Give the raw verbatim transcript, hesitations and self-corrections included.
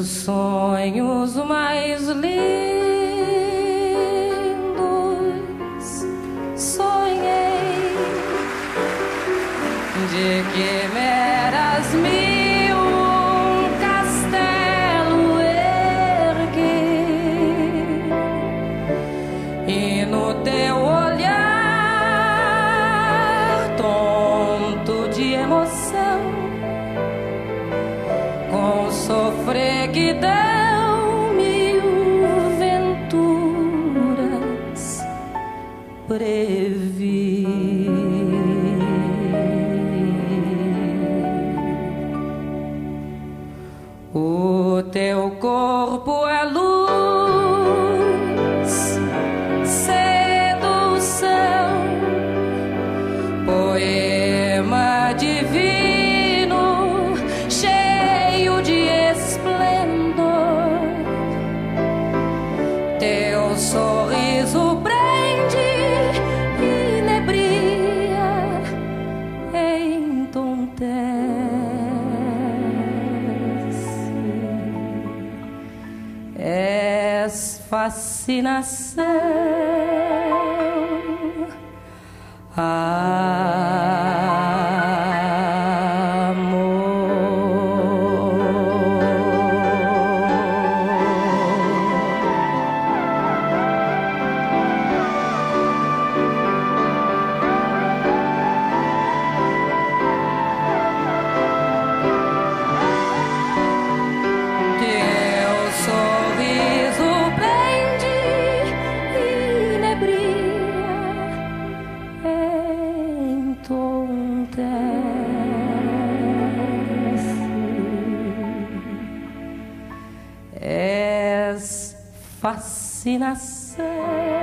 Os sonhos mais lindos sonhei de quimeras mil, um castelo erguer, e no teu olhar tonto de emoção, com sofreguidão, mil venturas previ. O teu corpo é luz, sedução, poema divino, cheio de esplendor. Teu sorriso prende, inebria, entontece. És fascinação, és fascinação.